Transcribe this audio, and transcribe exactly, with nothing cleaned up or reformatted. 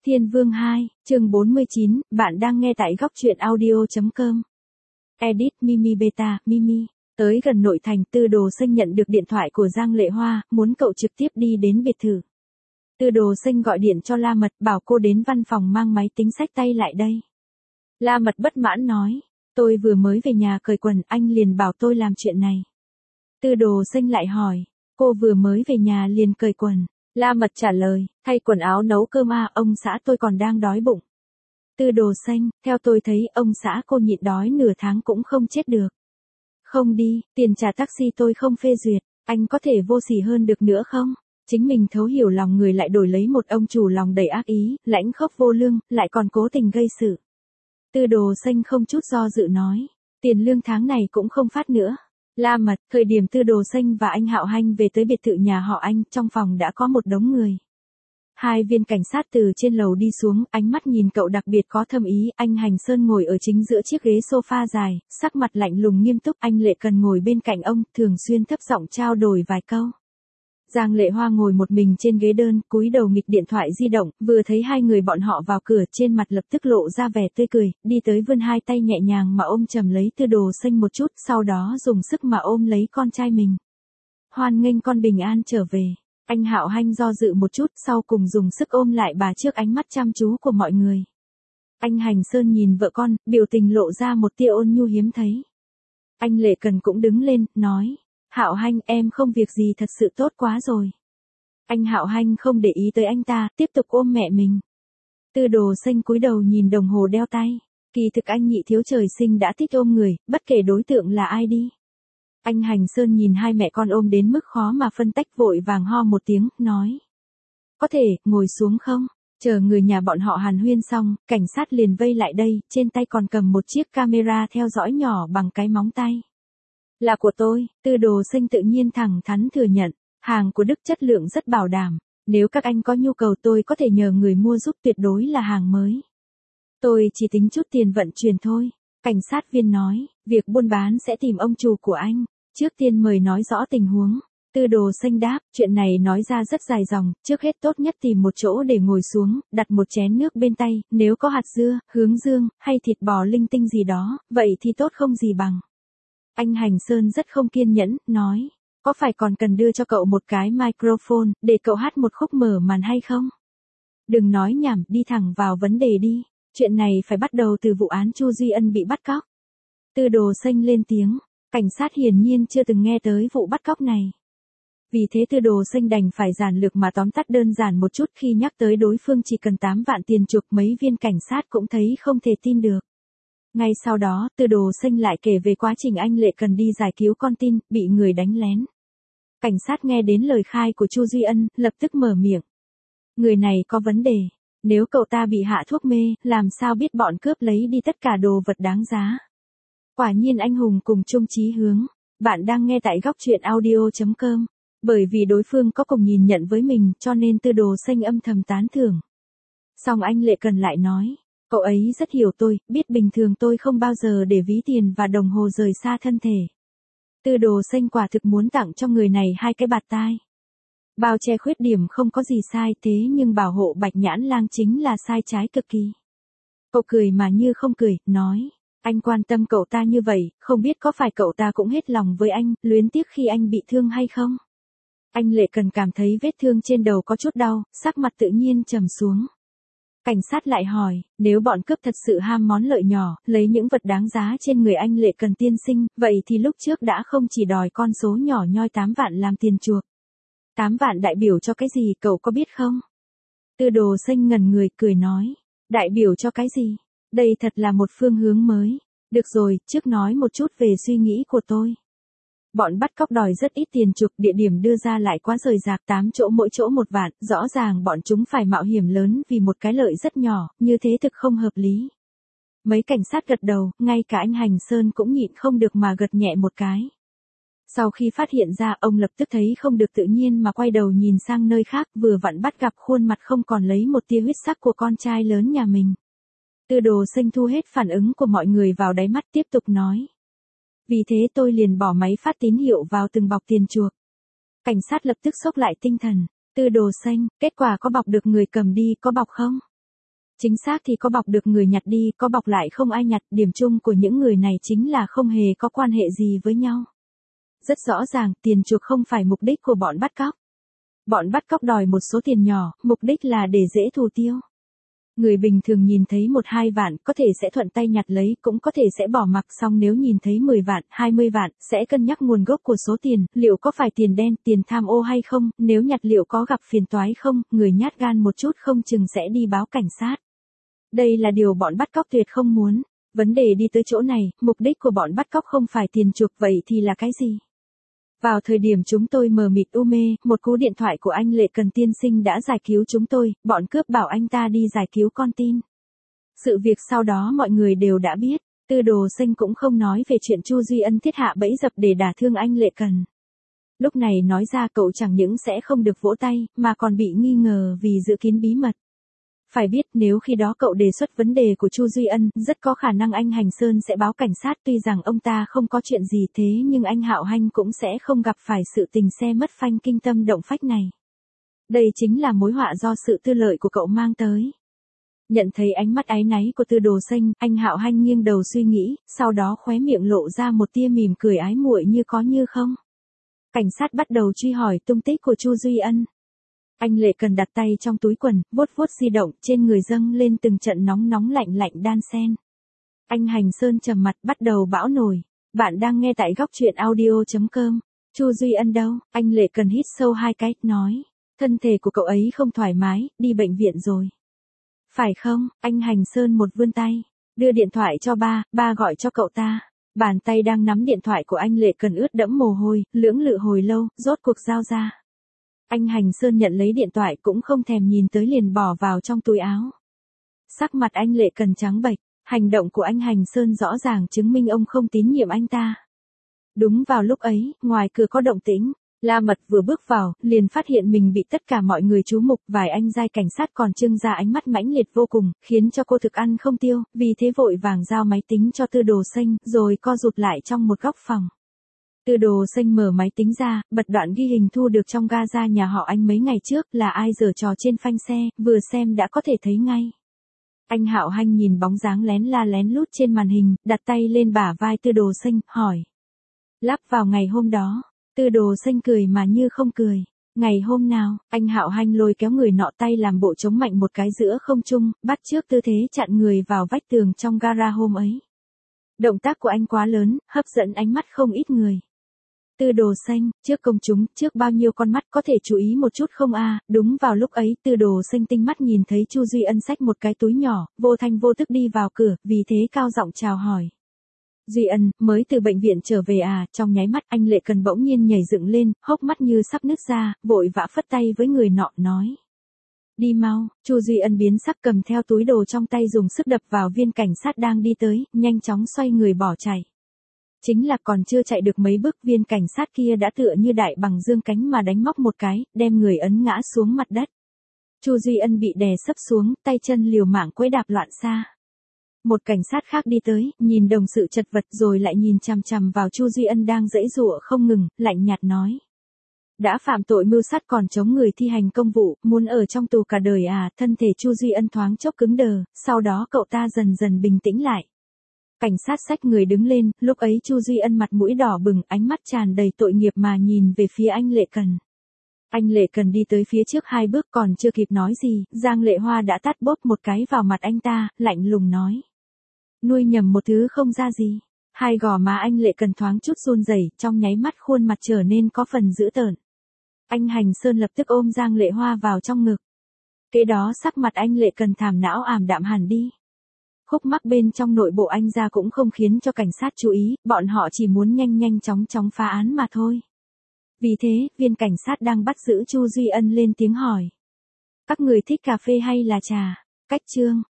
Thiên Vương hai, chương bốn mươi chín, bạn đang nghe tại góc truyện audio chấm com. Edit Mimi Beta, Mimi. Tới gần nội thành, Tư Đồ Xanh nhận được điện thoại của Giang Lệ Hoa, muốn cậu trực tiếp đi đến biệt thự. Tư Đồ Xanh gọi điện cho La Mật, bảo cô đến văn phòng mang máy tính xách tay lại đây. La Mật bất mãn nói, tôi vừa mới về nhà cởi quần, anh liền bảo tôi làm chuyện này. Tư Đồ Xanh lại hỏi, cô vừa mới về nhà liền cởi quần. La Mật trả lời, thay quần áo nấu cơm à, ông xã tôi còn đang đói bụng. Tư Đồ Xanh, theo tôi thấy ông xã cô nhịn đói nửa tháng cũng không chết được. Không đi, tiền trả taxi tôi không phê duyệt, anh có thể vô sỉ hơn được nữa không? Chính mình thấu hiểu lòng người lại đổi lấy một ông chủ lòng đầy ác ý, lãnh khốc vô lương, lại còn cố tình gây sự. Tư Đồ Xanh không chút do dự nói, tiền lương tháng này cũng không phát nữa. La Mật, thời điểm Tư Đồ Xanh và anh Hạo Hanh về tới biệt thự nhà họ Anh, trong phòng đã có một đống người. Hai viên cảnh sát từ trên lầu đi xuống, ánh mắt nhìn cậu đặc biệt có thâm ý, anh Hành Sơn ngồi ở chính giữa chiếc ghế sofa dài, sắc mặt lạnh lùng nghiêm túc, anh Lệ Cần ngồi bên cạnh ông, thường xuyên thấp giọng trao đổi vài câu. Giang Lệ Hoa ngồi một mình trên ghế đơn, cúi đầu nghịch điện thoại di động, vừa thấy hai người bọn họ vào cửa, trên mặt lập tức lộ ra vẻ tươi cười, đi tới vươn hai tay nhẹ nhàng mà ôm chầm lấy Tư Đồ Xanh một chút, sau đó dùng sức mà ôm lấy con trai mình. Hoan nghênh con bình an trở về. Anh Hạo Hanh do dự một chút, sau cùng dùng sức ôm lại bà trước ánh mắt chăm chú của mọi người. Anh Hành Sơn nhìn vợ con, biểu tình lộ ra một tia ôn nhu hiếm thấy. Anh Lệ Cần cũng đứng lên, nói, Hạo Hanh, em không việc gì thật sự tốt quá rồi. Anh Hạo Hanh không để ý tới anh ta, tiếp tục ôm mẹ mình. Tư Đồ Xanh cúi đầu nhìn đồng hồ đeo tay. Kỳ thực anh nhị thiếu trời sinh đã thích ôm người, bất kể đối tượng là ai đi. Anh Hành Sơn nhìn hai mẹ con ôm đến mức khó mà phân tách, vội vàng ho một tiếng, nói. Có thể, ngồi xuống không? Chờ người nhà bọn họ hàn huyên xong, cảnh sát liền vây lại đây, trên tay còn cầm một chiếc camera theo dõi nhỏ bằng cái móng tay. Là của tôi, Tư Đồ Xanh tự nhiên thẳng thắn thừa nhận, hàng của Đức chất lượng rất bảo đảm, nếu các anh có nhu cầu tôi có thể nhờ người mua giúp, tuyệt đối là hàng mới. Tôi chỉ tính chút tiền vận chuyển thôi, cảnh sát viên nói, việc buôn bán sẽ tìm ông chủ của anh, trước tiên mời nói rõ tình huống. Tư Đồ Xanh đáp, chuyện này nói ra rất dài dòng, trước hết tốt nhất tìm một chỗ để ngồi xuống, đặt một chén nước bên tay, nếu có hạt dưa, hướng dương, hay thịt bò linh tinh gì đó, vậy thì tốt không gì bằng. Anh Hành Sơn rất không kiên nhẫn, nói, có phải còn cần đưa cho cậu một cái microphone, để cậu hát một khúc mở màn hay không? Đừng nói nhảm, đi thẳng vào vấn đề đi, chuyện này phải bắt đầu từ vụ án Chu Duy Ân bị bắt cóc. Tư Đồ Xanh lên tiếng, cảnh sát hiển nhiên chưa từng nghe tới vụ bắt cóc này. Vì thế Tư Đồ Xanh đành phải giản lược mà tóm tắt đơn giản một chút, khi nhắc tới đối phương chỉ cần tám vạn tiền chuộc, mấy viên cảnh sát cũng thấy không thể tin được. Ngay sau đó, Tư Đồ Xanh lại kể về quá trình anh Lệ Cần đi giải cứu con tin, bị người đánh lén. Cảnh sát nghe đến lời khai của Chu Duy Ân, lập tức mở miệng. Người này có vấn đề, nếu cậu ta bị hạ thuốc mê, làm sao biết bọn cướp lấy đi tất cả đồ vật đáng giá. Quả nhiên anh hùng cùng chung chí hướng. Bạn đang nghe tại góc truyện audio chấm com. Bởi vì đối phương có cùng nhìn nhận với mình, cho nên Tư Đồ Xanh âm thầm tán thưởng. Song anh Lệ Cần lại nói, cậu ấy rất hiểu tôi, biết bình thường tôi không bao giờ để ví tiền và đồng hồ rời xa thân thể. Tư Đồ Xanh quả thực muốn tặng cho người này hai cái bạt tai. Bao che khuyết điểm không có gì sai, thế nhưng bảo hộ Bạch Nhãn Lang chính là sai trái cực kỳ. Cậu cười mà như không cười, nói, anh quan tâm cậu ta như vậy, không biết có phải cậu ta cũng hết lòng với anh, luyến tiếc khi anh bị thương hay không? Anh Lệ Cần cảm thấy vết thương trên đầu có chút đau, sắc mặt tự nhiên trầm xuống. Cảnh sát lại hỏi, nếu bọn cướp thật sự ham món lợi nhỏ, lấy những vật đáng giá trên người anh Lệ Cần tiên sinh, vậy thì lúc trước đã không chỉ đòi con số nhỏ nhoi tám vạn làm tiền chuộc. tám vạn đại biểu cho cái gì cậu có biết không? Tư Đồ Xanh ngẩn người, cười nói, đại biểu cho cái gì? Đây thật là một phương hướng mới. Được rồi, trước nói một chút về suy nghĩ của tôi. Bọn bắt cóc đòi rất ít tiền chuộc, địa điểm đưa ra lại quá rời rạc, tám chỗ mỗi chỗ một vạn, rõ ràng bọn chúng phải mạo hiểm lớn vì một cái lợi rất nhỏ, như thế thực không hợp lý. Mấy cảnh sát gật đầu, ngay cả anh Hành Sơn cũng nhịn không được mà gật nhẹ một cái. Sau khi phát hiện ra, ông lập tức thấy không được tự nhiên mà quay đầu nhìn sang nơi khác, vừa vặn bắt gặp khuôn mặt không còn lấy một tia huyết sắc của con trai lớn nhà mình. Tư Đồ Xanh thu hết phản ứng của mọi người vào đáy mắt, tiếp tục nói. Vì thế tôi liền bỏ máy phát tín hiệu vào từng bọc tiền chuộc. Cảnh sát lập tức xốc lại tinh thần. Tư Đồ Xanh, kết quả có bọc được người cầm đi, có bọc không? Chính xác thì có bọc được người nhặt đi, có bọc lại không ai nhặt, điểm chung của những người này chính là không hề có quan hệ gì với nhau. Rất rõ ràng, tiền chuộc không phải mục đích của bọn bắt cóc. Bọn bắt cóc đòi một số tiền nhỏ, mục đích là để dễ thủ tiêu. Người bình thường nhìn thấy một hai vạn, có thể sẽ thuận tay nhặt lấy, cũng có thể sẽ bỏ mặc, xong nếu nhìn thấy mười vạn, hai mươi vạn, sẽ cân nhắc nguồn gốc của số tiền, liệu có phải tiền đen, tiền tham ô hay không, nếu nhặt liệu có gặp phiền toái không, người nhát gan một chút không chừng sẽ đi báo cảnh sát. Đây là điều bọn bắt cóc tuyệt không muốn. Vấn đề đi tới chỗ này, mục đích của bọn bắt cóc không phải tiền chuộc, vậy thì là cái gì? Vào thời điểm chúng tôi mờ mịt u mê, một cú điện thoại của anh Lệ Cần tiên sinh đã giải cứu chúng tôi, bọn cướp bảo anh ta đi giải cứu con tin. Sự việc sau đó mọi người đều đã biết, Tư Đồ Xanh cũng không nói về chuyện Chu Duy Ân thiết hạ bẫy dập để đả thương anh Lệ Cần. Lúc này nói ra cậu chẳng những sẽ không được vỗ tay, mà còn bị nghi ngờ vì giữ kín bí mật. Phải biết nếu khi đó cậu đề xuất vấn đề của Chu Duy Ân, rất có khả năng anh Hành Sơn sẽ báo cảnh sát, tuy rằng ông ta không có chuyện gì thế nhưng anh Hạo Hanh cũng sẽ không gặp phải sự tình xe mất phanh kinh tâm động phách này. Đây chính là mối họa do sự tư lợi của cậu mang tới. Nhận thấy ánh mắt áy náy của Tư Đồ Xanh, anh Hạo Hanh nghiêng đầu suy nghĩ, sau đó khóe miệng lộ ra một tia mỉm cười ái muội như có như không. Cảnh sát bắt đầu truy hỏi tung tích của Chu Duy Ân. Anh Lệ Cần đặt tay trong túi quần, vuốt vuốt di động, trên người dâng lên từng trận nóng nóng lạnh lạnh đan xen. Anh Hành Sơn trầm mặt bắt đầu bão nổi. Bạn đang nghe tại góc truyện audio chấm com. Chu Duy Ân đâu? Anh Lệ Cần hít sâu hai cái, nói. Thân thể của cậu ấy không thoải mái, đi bệnh viện rồi. Phải không? Anh Hành Sơn một vươn tay. Đưa điện thoại cho ba, ba gọi cho cậu ta. Bàn tay đang nắm điện thoại của anh Lệ Cần ướt đẫm mồ hôi, lưỡng lự hồi lâu, rốt cuộc giao ra. Anh Hành Sơn nhận lấy điện thoại cũng không thèm nhìn tới liền bỏ vào trong túi áo. Sắc mặt anh Lệ Cần trắng bệch, hành động của anh Hành Sơn rõ ràng chứng minh ông không tín nhiệm anh ta. Đúng vào lúc ấy, ngoài cửa có động tĩnh, La Mật vừa bước vào, liền phát hiện mình bị tất cả mọi người chú mục, vài anh giai cảnh sát còn trưng ra ánh mắt mãnh liệt vô cùng, khiến cho cô thực ăn không tiêu, vì thế vội vàng giao máy tính cho Tư Đồ Xanh, rồi co rụt lại trong một góc phòng. Tư Đồ Xanh mở máy tính ra, bật đoạn ghi hình thu được trong ga-ra nhà họ anh mấy ngày trước, là ai giở trò trên phanh xe, vừa xem đã có thể thấy ngay. Anh Hạo Hanh nhìn bóng dáng lén la lén lút trên màn hình, đặt tay lên bả vai Tư Đồ Xanh, hỏi. Lắp vào ngày hôm đó, Tư Đồ Xanh cười mà như không cười. Ngày hôm nào, anh Hạo Hanh lôi kéo người nọ tay làm bộ chống mạnh một cái giữa không trung, bắt trước tư thế chặn người vào vách tường trong gara hôm ấy. Động tác của anh quá lớn, hấp dẫn ánh mắt không ít người. Tư Đồ Xanh, trước công chúng, trước bao nhiêu con mắt có thể chú ý một chút không a? Đúng vào lúc ấy, Tư Đồ Xanh tinh mắt nhìn thấy Chu Duy Ân xách một cái túi nhỏ, vô thanh vô tức đi vào cửa, vì thế cao giọng chào hỏi. Duy Ân, mới từ bệnh viện trở về à? Trong nháy mắt anh Lệ Cần bỗng nhiên nhảy dựng lên, hốc mắt như sắp nứt ra, vội vã phất tay với người nọ nói. Đi mau. Chu Duy Ân biến sắc, cầm theo túi đồ trong tay dùng sức đập vào viên cảnh sát đang đi tới, nhanh chóng xoay người bỏ chạy. Chính là còn chưa chạy được mấy bước, viên cảnh sát kia đã tựa như đại bằng dương cánh mà đánh móc một cái, đem người ấn ngã xuống mặt đất. Chu Duy Ân bị đè sấp xuống, tay chân liều mạng quấy đạp loạn xạ. Một cảnh sát khác đi tới, nhìn đồng sự chật vật rồi lại nhìn chằm chằm vào Chu Duy Ân đang giãy giụa không ngừng, lạnh nhạt nói. Đã phạm tội mưu sát còn chống người thi hành công vụ, muốn ở trong tù cả đời à? Thân thể Chu Duy Ân thoáng chốc cứng đờ, sau đó cậu ta dần dần bình tĩnh lại. Cảnh sát xách người đứng lên, lúc ấy Chu Duy Ân mặt mũi đỏ bừng, ánh mắt tràn đầy tội nghiệp mà nhìn về phía anh Lệ Cần. Anh Lệ Cần đi tới phía trước hai bước, còn chưa kịp nói gì, Giang Lệ Hoa đã tát bốp một cái vào mặt anh ta, lạnh lùng nói. Nuôi nhầm một thứ không ra gì. Hai gò má anh Lệ Cần thoáng chút run rẩy, trong nháy mắt khuôn mặt trở nên có phần dữ tợn. Anh Hành Sơn lập tức ôm Giang Lệ Hoa vào trong ngực. Kế đó sắc mặt anh Lệ Cần thảm não ảm đạm hẳn đi. Khúc mắc bên trong nội bộ anh ra cũng không khiến cho cảnh sát chú ý, bọn họ chỉ muốn nhanh nhanh chóng chóng phá án mà thôi. Vì thế, viên cảnh sát đang bắt giữ Chu Duy Ân lên tiếng hỏi. Các người thích cà phê hay là trà? Cách chương.